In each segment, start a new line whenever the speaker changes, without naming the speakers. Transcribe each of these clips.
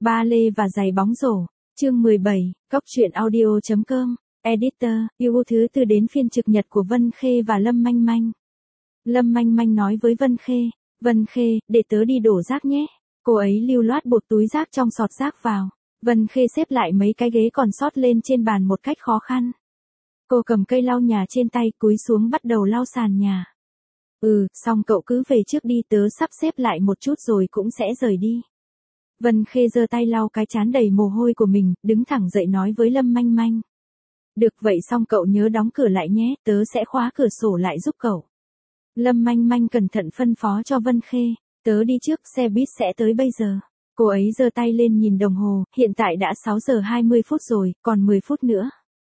Ba lê và giày bóng rổ. Chương 17, Cóc truyện audio.com. Editor, yêu thứ tư đến phiên trực nhật của Vân Khê và Lâm Manh Manh. Lâm Manh Manh nói với Vân Khê, để tớ đi đổ rác nhé. Cô ấy lưu loát buộc túi rác trong sọt rác vào. Vân Khê xếp lại mấy cái ghế còn sót lên trên bàn một cách khó khăn. Cô cầm cây lau nhà trên tay, cúi xuống bắt đầu lau sàn nhà. Xong cậu cứ về trước đi, tớ sắp xếp lại một chút rồi cũng sẽ rời đi. Vân Khê giơ tay lau cái trán đầy mồ hôi của mình, đứng thẳng dậy nói với Lâm Manh Manh. Được vậy, xong cậu nhớ đóng cửa lại nhé, tớ sẽ khóa cửa sổ lại giúp cậu. Lâm Manh Manh cẩn thận phân phó cho Vân Khê, tớ đi trước, xe buýt sẽ tới bây giờ. Cô ấy giơ tay lên nhìn đồng hồ, hiện tại đã 6 giờ 20 phút rồi, còn 10 phút nữa.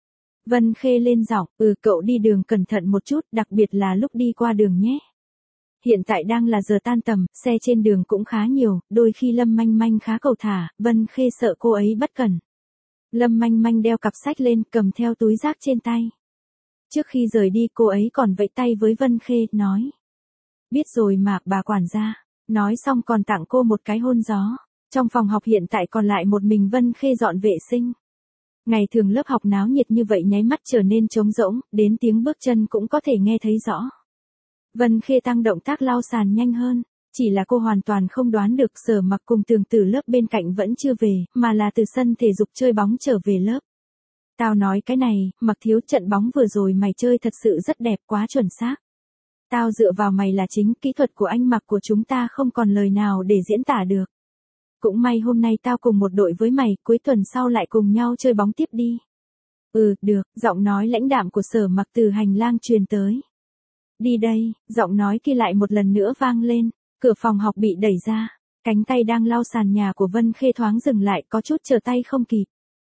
Vân Khê lên giọng, cậu đi đường cẩn thận một chút, đặc biệt là lúc đi qua đường nhé. Hiện tại đang là giờ tan tầm, xe trên đường cũng khá nhiều, đôi khi Lâm Manh Manh khá cầu thả, Vân Khê sợ cô ấy bất cẩn. Lâm Manh Manh đeo cặp sách lên, cầm theo túi rác trên tay. Trước khi rời đi cô ấy còn vẫy tay với Vân Khê, nói. Biết rồi mà, bà quản gia. Nói xong còn tặng cô một cái hôn gió. Trong phòng học hiện tại còn lại một mình Vân Khê dọn vệ sinh. Ngày thường lớp học náo nhiệt như vậy nháy mắt trở nên trống rỗng, đến tiếng bước chân cũng có thể nghe thấy rõ. Vân Khê tăng động tác lau sàn nhanh hơn, chỉ là cô hoàn toàn không đoán được Sở Mặc cùng Tường từ lớp bên cạnh vẫn chưa về, mà là từ sân thể dục chơi bóng trở về lớp. Tao nói cái này, Mặc thiếu, trận bóng vừa rồi mày chơi thật sự rất đẹp, quá chuẩn xác. Tao dựa vào mày là chính, kỹ thuật của anh Mặc của chúng ta không còn lời nào để diễn tả được. Cũng may hôm nay tao cùng một đội với mày, cuối tuần sau lại cùng nhau chơi bóng tiếp đi. Được, giọng nói lãnh đạm của Sở Mặc từ hành lang truyền tới. Đi đây, giọng nói kia lại một lần nữa vang lên, cửa phòng học bị đẩy ra, cánh tay đang lau sàn nhà của Vân Khê thoáng dừng lại, có chút trở tay không kịp.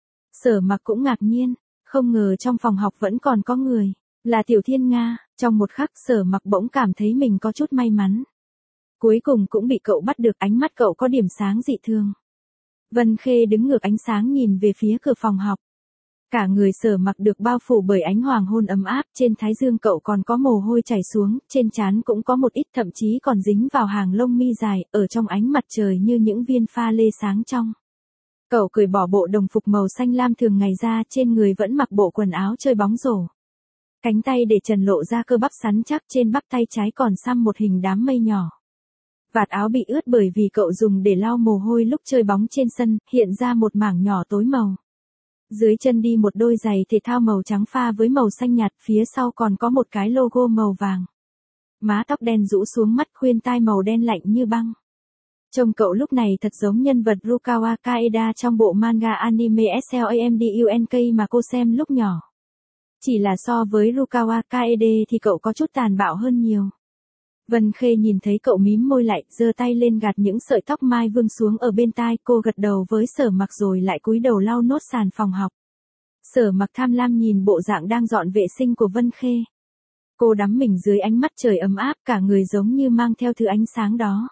Sở Mặc cũng ngạc nhiên, không ngờ trong phòng học vẫn còn có người, là Tiểu Thiên Nga, trong một khắc Sở Mặc bỗng cảm thấy mình có chút may mắn. Cuối cùng cũng bị cậu bắt được, ánh mắt cậu có điểm sáng dị thường. Vân Khê đứng ngược ánh sáng nhìn về phía cửa phòng học. Cả người Sở Mặc được bao phủ bởi ánh hoàng hôn ấm áp, trên thái dương cậu còn có mồ hôi chảy xuống, trên trán cũng có một ít, thậm chí còn dính vào hàng lông mi dài, ở trong ánh mặt trời như những viên pha lê sáng trong. Cậu cởi bỏ bộ đồng phục màu xanh lam thường ngày ra, trên người vẫn mặc bộ quần áo chơi bóng rổ. Cánh tay để trần lộ ra cơ bắp sắn chắc, trên bắp tay trái còn xăm một hình đám mây nhỏ. Vạt áo bị ướt bởi vì cậu dùng để lau mồ hôi lúc chơi bóng trên sân, hiện ra một mảng nhỏ tối màu. Dưới chân đi một đôi giày thể thao màu trắng pha với màu xanh nhạt, phía sau còn có một cái logo màu vàng. Má tóc đen rũ xuống, mắt khuyên tai màu đen lạnh như băng. Trông cậu lúc này thật giống nhân vật Rukawa Kaeda trong bộ manga anime SLAMDUNK mà cô xem lúc nhỏ. Chỉ là so với Rukawa Kaede thì cậu có chút tàn bạo hơn nhiều. Vân Khê nhìn thấy cậu mím môi lại, giơ tay lên gạt những sợi tóc mai vương xuống ở bên tai, cô gật đầu với Sở Mặc rồi lại cúi đầu lau nốt sàn phòng học. Sở Mặc tham lam nhìn bộ dạng đang dọn vệ sinh của Vân Khê. Cô đắm mình dưới ánh mắt trời ấm áp, cả người giống như mang theo thứ ánh sáng đó.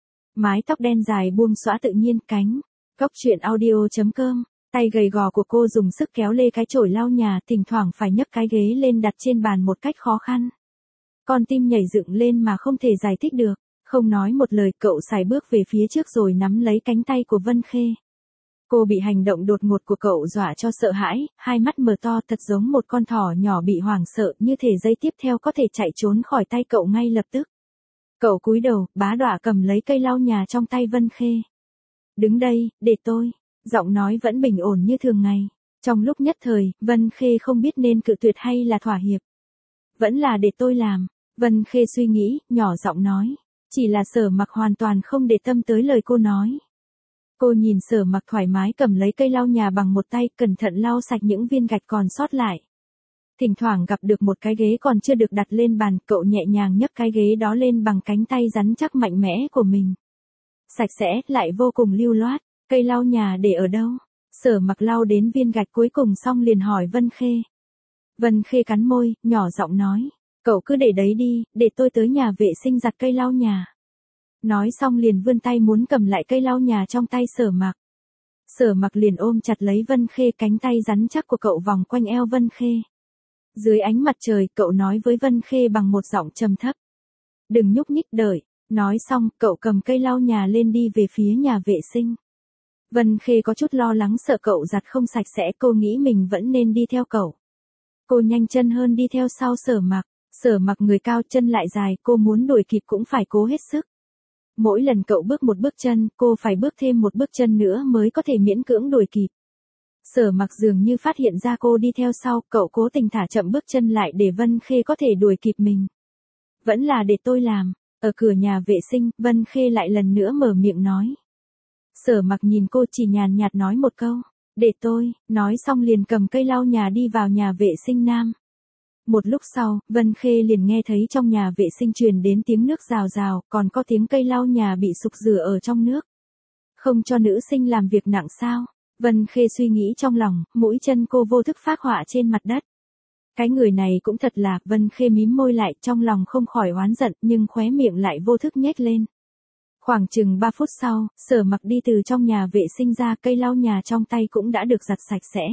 Mái tóc đen dài buông xõa tự nhiên, cánh. Cóc truyện audio.com. Tay gầy gò của cô dùng sức kéo lê cái chổi lau nhà, thỉnh thoảng phải nhấc cái ghế lên đặt trên bàn một cách khó khăn. Con tim nhảy dựng lên mà không thể giải thích được, không nói một lời, cậu sải bước về phía trước rồi nắm lấy cánh tay của Vân Khê. Cô bị hành động đột ngột của cậu dọa cho sợ hãi, hai mắt mở to thật giống một con thỏ nhỏ bị hoảng sợ, như thể giây tiếp theo có thể chạy trốn khỏi tay cậu ngay lập tức. Cậu cúi đầu, bá đọa cầm lấy cây lau nhà trong tay Vân Khê. Đứng đây, để tôi. Giọng nói vẫn bình ổn như thường ngày. Trong lúc nhất thời, Vân Khê không biết nên cự tuyệt hay là thỏa hiệp. Vẫn là để tôi làm. Vân Khê suy nghĩ, nhỏ giọng nói. Chỉ là Sở Mặc hoàn toàn không để tâm tới lời cô nói. Cô nhìn Sở Mặc thoải mái cầm lấy cây lau nhà bằng một tay, cẩn thận lau sạch những viên gạch còn sót lại. Thỉnh thoảng gặp được một cái ghế còn chưa được đặt lên bàn, cậu nhẹ nhàng nhấc cái ghế đó lên bằng cánh tay rắn chắc mạnh mẽ của mình. Sạch sẽ, lại vô cùng lưu loát. Cây lau nhà để ở đâu? Sở Mặc lau đến viên gạch cuối cùng xong liền hỏi Vân Khê. Vân Khê cắn môi, nhỏ giọng nói. Cậu cứ để đấy đi, để tôi tới nhà vệ sinh giặt cây lau nhà. Nói xong liền vươn tay muốn cầm lại cây lau nhà trong tay Sở Mặc. Sở Mặc liền ôm chặt lấy Vân Khê, cánh tay rắn chắc của cậu vòng quanh eo Vân Khê. Dưới ánh mặt trời, cậu nói với Vân Khê bằng một giọng trầm thấp. Đừng nhúc nhích, đợi. Nói xong, cậu cầm cây lau nhà lên đi về phía nhà vệ sinh. Vân Khê có chút lo lắng sợ cậu giặt không sạch sẽ, cô nghĩ mình vẫn nên đi theo cậu. Cô nhanh chân hơn đi theo sau Sở Mặc. Sở Mặc người cao chân lại dài, cô muốn đuổi kịp cũng phải cố hết sức. Mỗi lần cậu bước một bước chân, cô phải bước thêm một bước chân nữa mới có thể miễn cưỡng đuổi kịp. Sở Mặc dường như phát hiện ra cô đi theo sau, cậu cố tình thả chậm bước chân lại để Vân Khê có thể đuổi kịp mình. Vẫn là để tôi làm. Ở cửa nhà vệ sinh, Vân Khê lại lần nữa mở miệng nói. Sở Mặc nhìn cô chỉ nhàn nhạt nói một câu. Để tôi, nói xong liền cầm cây lau nhà đi vào nhà vệ sinh nam. Một lúc sau, Vân Khê liền nghe thấy trong nhà vệ sinh truyền đến tiếng nước rào rào, còn có tiếng cây lau nhà bị sục rửa ở trong nước. Không cho nữ sinh làm việc nặng sao? Vân Khê suy nghĩ trong lòng, mũi chân cô vô thức phác họa trên mặt đất. Cái người này cũng thật là, Vân Khê mím môi lại, trong lòng không khỏi oán giận, nhưng khóe miệng lại vô thức nhếch lên. Khoảng chừng 3 phút sau, Sở Mặc đi từ trong nhà vệ sinh ra, cây lau nhà trong tay cũng đã được giặt sạch sẽ.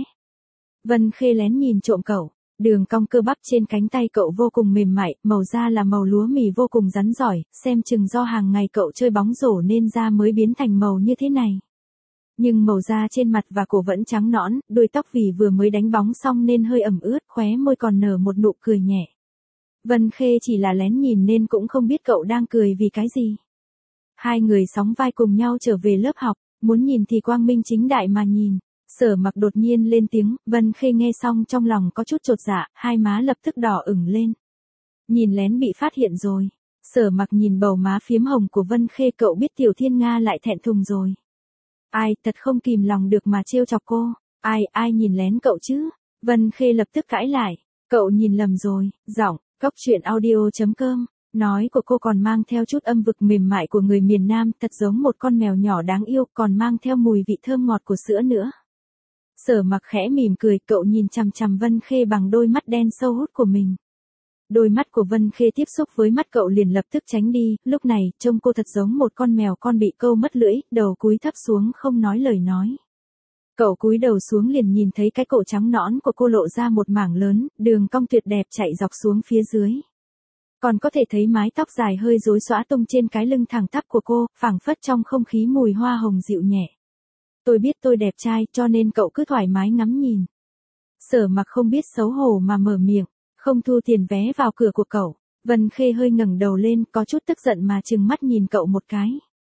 Vân Khê lén nhìn trộm cậu, đường cong cơ bắp trên cánh tay cậu vô cùng mềm mại, màu da là màu lúa mì vô cùng rắn giỏi, xem chừng do hàng ngày cậu chơi bóng rổ nên da mới biến thành màu như thế này. Nhưng màu da trên mặt và cổ vẫn trắng nõn, đuôi tóc vì vừa mới đánh bóng xong nên hơi ẩm ướt, khóe môi còn nở một nụ cười nhẹ. Vân Khê chỉ là lén nhìn nên cũng không biết cậu đang cười vì cái gì. Hai người sóng vai cùng nhau trở về lớp học, muốn nhìn thì quang minh chính đại mà nhìn. Sở Mặc đột nhiên lên tiếng, Vân Khê nghe xong trong lòng có chút chột dạ, hai má lập tức đỏ ửng lên. Nhìn lén bị phát hiện rồi. Sở Mặc nhìn bầu má phiếm hồng của Vân Khê, cậu biết Tiểu Thiên Nga lại thẹn thùng rồi. Ai, thật không kìm lòng được mà trêu chọc cô. Ai nhìn lén cậu chứ? Vân Khê lập tức cãi lại. Cậu nhìn lầm rồi. Giọng, coctruyện.audio.com. Nói của cô còn mang theo chút âm vực mềm mại của người miền Nam, thật giống một con mèo nhỏ đáng yêu, còn mang theo mùi vị thơm ngọt của sữa nữa. Sở Mặc khẽ mỉm cười, cậu nhìn chằm chằm Vân Khê bằng đôi mắt đen sâu hút của mình. Đôi mắt của Vân Khê tiếp xúc với mắt cậu liền lập tức tránh đi, lúc này, trông cô thật giống một con mèo con bị câu mất lưỡi, đầu cúi thấp xuống không nói lời nói. Cậu cúi đầu xuống liền nhìn thấy cái cổ trắng nõn của cô lộ ra một mảng lớn, đường cong tuyệt đẹp chạy dọc xuống phía dưới. Còn có thể thấy mái tóc dài hơi rối xõa tung trên cái lưng thẳng tắp của cô, phảng phất trong không khí mùi hoa hồng dịu nhẹ. Tôi biết tôi đẹp trai cho nên cậu cứ thoải mái ngắm nhìn. Sở Mặc không biết xấu hổ mà mở miệng, không thu tiền vé vào cửa của cậu. Vân Khê hơi ngẩng đầu lên, có chút tức giận mà trừng mắt nhìn cậu một cái.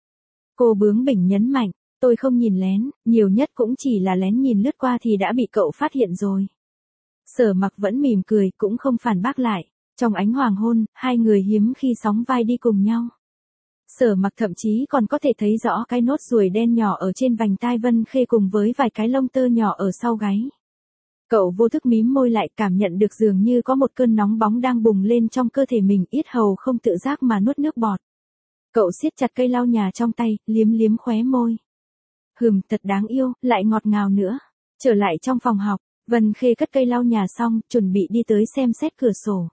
Cô bướng bỉnh nhấn mạnh, tôi không nhìn lén, nhiều nhất cũng chỉ là lén nhìn lướt qua thì đã bị cậu phát hiện rồi. Sở Mặc vẫn mỉm cười, cũng không phản bác lại. Trong ánh hoàng hôn, hai người hiếm khi sóng vai đi cùng nhau. Sở Mặc thậm chí còn có thể thấy rõ cái nốt ruồi đen nhỏ ở trên vành tai Vân Khê cùng với vài cái lông tơ nhỏ ở sau gáy. Cậu vô thức mím môi lại, cảm nhận được dường như có một cơn nóng bóng đang bùng lên trong cơ thể mình, yết hầu không tự giác mà nuốt nước bọt. Cậu siết chặt cây lau nhà trong tay, liếm liếm khóe môi. Thật đáng yêu, lại ngọt ngào nữa. Trở lại trong phòng học, Vân Khê cất cây lau nhà xong, chuẩn bị đi tới xem xét cửa sổ.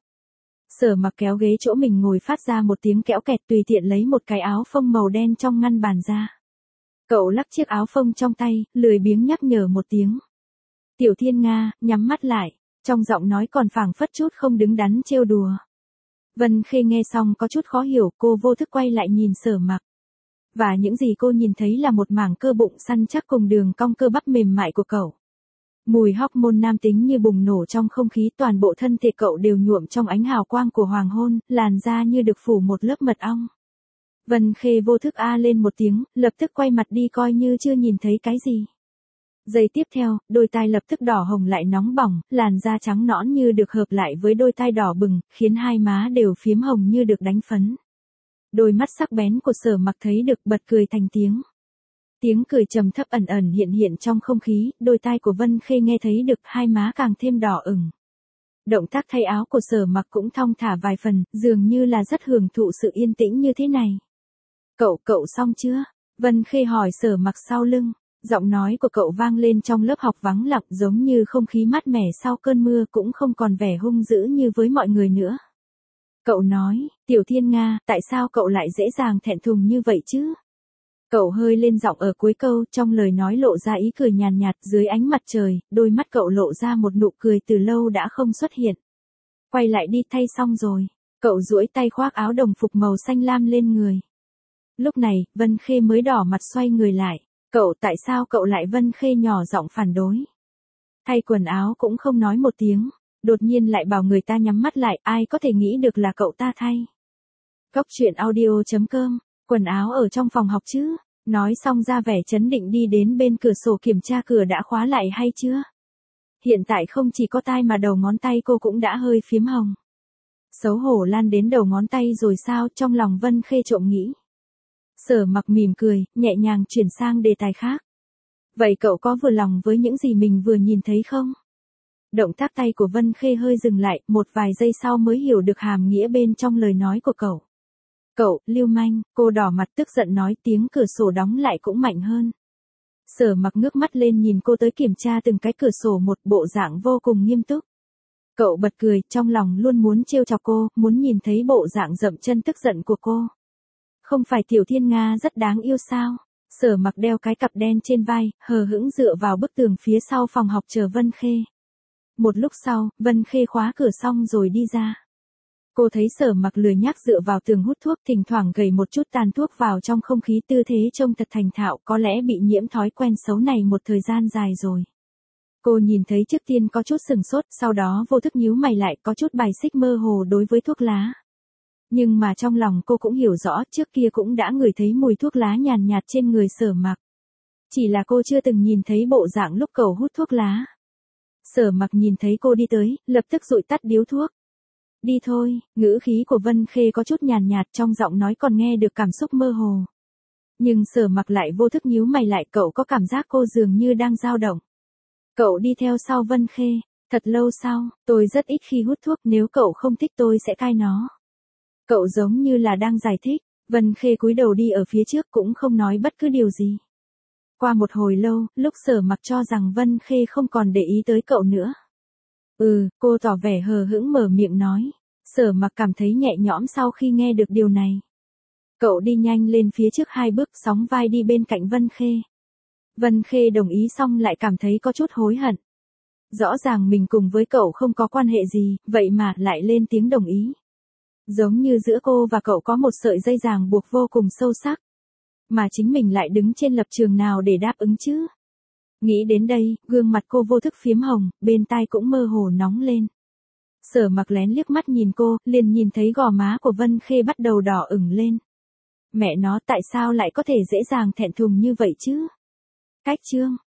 Sở Mặc kéo ghế chỗ mình ngồi phát ra một tiếng kẽo kẹt, tùy tiện lấy một cái áo phông màu đen trong ngăn bàn ra. Cậu lắc chiếc áo phông trong tay, lười biếng nhắc nhở một tiếng. Tiểu Thiên Nga, nhắm mắt lại, trong giọng nói còn phảng phất chút không đứng đắn trêu đùa. Vân Khê nghe xong có chút khó hiểu, cô vô thức quay lại nhìn Sở Mặc. Và những gì cô nhìn thấy là một mảng cơ bụng săn chắc cùng đường cong cơ bắp mềm mại của cậu. Mùi hormone nam tính như bùng nổ trong không khí, toàn bộ thân thể cậu đều nhuộm trong ánh hào quang của hoàng hôn, làn da như được phủ một lớp mật ong. Vân Khê vô thức a lên một tiếng, lập tức quay mặt đi coi như chưa nhìn thấy cái gì. Giây tiếp theo, đôi tai lập tức đỏ hồng lại nóng bỏng, làn da trắng nõn như được hợp lại với đôi tai đỏ bừng, khiến hai má đều phiếm hồng như được đánh phấn. Đôi mắt sắc bén của Sở Mặc thấy được, bật cười thành tiếng. Tiếng cười trầm thấp ẩn ẩn hiện hiện trong không khí, đôi tai của Vân Khê nghe thấy được, hai má càng thêm đỏ ửng. Động tác thay áo của Sở Mặc cũng thong thả vài phần, dường như là rất hưởng thụ sự yên tĩnh như thế này. Cậu xong chưa? Vân Khê hỏi Sở Mặc sau lưng. Giọng nói của cậu vang lên trong lớp học vắng lặng, giống như không khí mát mẻ sau cơn mưa, cũng không còn vẻ hung dữ như với mọi người nữa. Cậu nói, Tiểu Thiên Nga, tại sao cậu lại dễ dàng thẹn thùng như vậy chứ? Cậu hơi lên giọng ở cuối câu, trong lời nói lộ ra ý cười nhàn nhạt, dưới ánh mặt trời, đôi mắt cậu lộ ra một nụ cười từ lâu đã không xuất hiện. Quay lại đi, thay xong rồi. Cậu duỗi tay khoác áo đồng phục màu xanh lam lên người. Lúc này, Vân Khê mới đỏ mặt xoay người lại. Cậu tại sao cậu lại? Vân Khê nhỏ giọng phản đối. Thay quần áo cũng không nói một tiếng, đột nhiên lại bảo người ta nhắm mắt lại, ai có thể nghĩ được là cậu ta thay. Cốc truyện audio.com, quần áo ở trong phòng học chứ? Nói xong ra vẻ chấn định đi đến bên cửa sổ kiểm tra cửa đã khóa lại hay chưa. Hiện tại không chỉ có tai mà đầu ngón tay cô cũng đã hơi phím hồng. Xấu hổ lan đến đầu ngón tay rồi sao? Trong lòng Vân Khê trộm nghĩ. Sở Mặc mỉm cười, nhẹ nhàng chuyển sang đề tài khác. Vậy cậu có vừa lòng với những gì mình vừa nhìn thấy không? Động tác tay của Vân Khê hơi dừng lại, một vài giây sau mới hiểu được hàm nghĩa bên trong lời nói của cậu. Cậu, lưu manh, cô đỏ mặt tức giận nói, tiếng cửa sổ đóng lại cũng mạnh hơn. Sở Mặc ngước mắt lên nhìn cô tới kiểm tra từng cái cửa sổ một, bộ dạng vô cùng nghiêm túc. Cậu bật cười, trong lòng luôn muốn trêu chọc cô, muốn nhìn thấy bộ dạng dậm chân tức giận của cô. Không phải Tiểu Thiên Nga rất đáng yêu sao? Sở Mặc đeo cái cặp đen trên vai, hờ hững dựa vào bức tường phía sau phòng học chờ Vân Khê. Một lúc sau, Vân Khê khóa cửa xong rồi đi ra. Cô thấy Sở Mặc lười nhác dựa vào tường hút thuốc, thỉnh thoảng gầy một chút tàn thuốc vào trong không khí, tư thế trông thật thành thạo, có lẽ bị nhiễm thói quen xấu này một thời gian dài rồi. Cô nhìn thấy trước tiên có chút sừng sốt, sau đó vô thức nhíu mày lại, có chút bài xích mơ hồ đối với thuốc lá. Nhưng mà trong lòng cô cũng hiểu rõ, trước kia cũng đã ngửi thấy mùi thuốc lá nhàn nhạt trên người Sở Mặc. Chỉ là cô chưa từng nhìn thấy bộ dạng lúc cậu hút thuốc lá. Sở Mặc nhìn thấy cô đi tới, lập tức dụi tắt điếu thuốc. Đi thôi, ngữ khí của Vân Khê có chút nhàn nhạt, trong giọng nói còn nghe được cảm xúc mơ hồ. Nhưng Sở Mặc lại vô thức nhíu mày lại, cậu có cảm giác cô dường như đang dao động. Cậu đi theo sau Vân Khê, thật lâu sau, tôi rất ít khi hút thuốc, nếu cậu không thích tôi sẽ cai nó. Cậu giống như là đang giải thích, Vân Khê cúi đầu đi ở phía trước cũng không nói bất cứ điều gì. Qua một hồi lâu, lúc Sở Mặc cho rằng Vân Khê không còn để ý tới cậu nữa. Cô tỏ vẻ hờ hững mở miệng nói. Sở Mặc cảm thấy nhẹ nhõm sau khi nghe được điều này. Cậu đi nhanh lên phía trước 2 bước, sóng vai đi bên cạnh Vân Khê. Vân Khê đồng ý xong lại cảm thấy có chút hối hận. Rõ ràng mình cùng với cậu không có quan hệ gì, vậy mà lại lên tiếng đồng ý. Giống như giữa cô và cậu có một sợi dây ràng buộc vô cùng sâu sắc. Mà chính mình lại đứng trên lập trường nào để đáp ứng chứ? Nghĩ đến đây, gương mặt cô vô thức phím hồng, bên tai cũng mơ hồ nóng lên. Sở Mặc lén liếc mắt nhìn cô, liền nhìn thấy gò má của Vân Khê bắt đầu đỏ ửng lên. Mẹ nó, tại sao lại có thể dễ dàng thẹn thùng như vậy chứ? Cách chương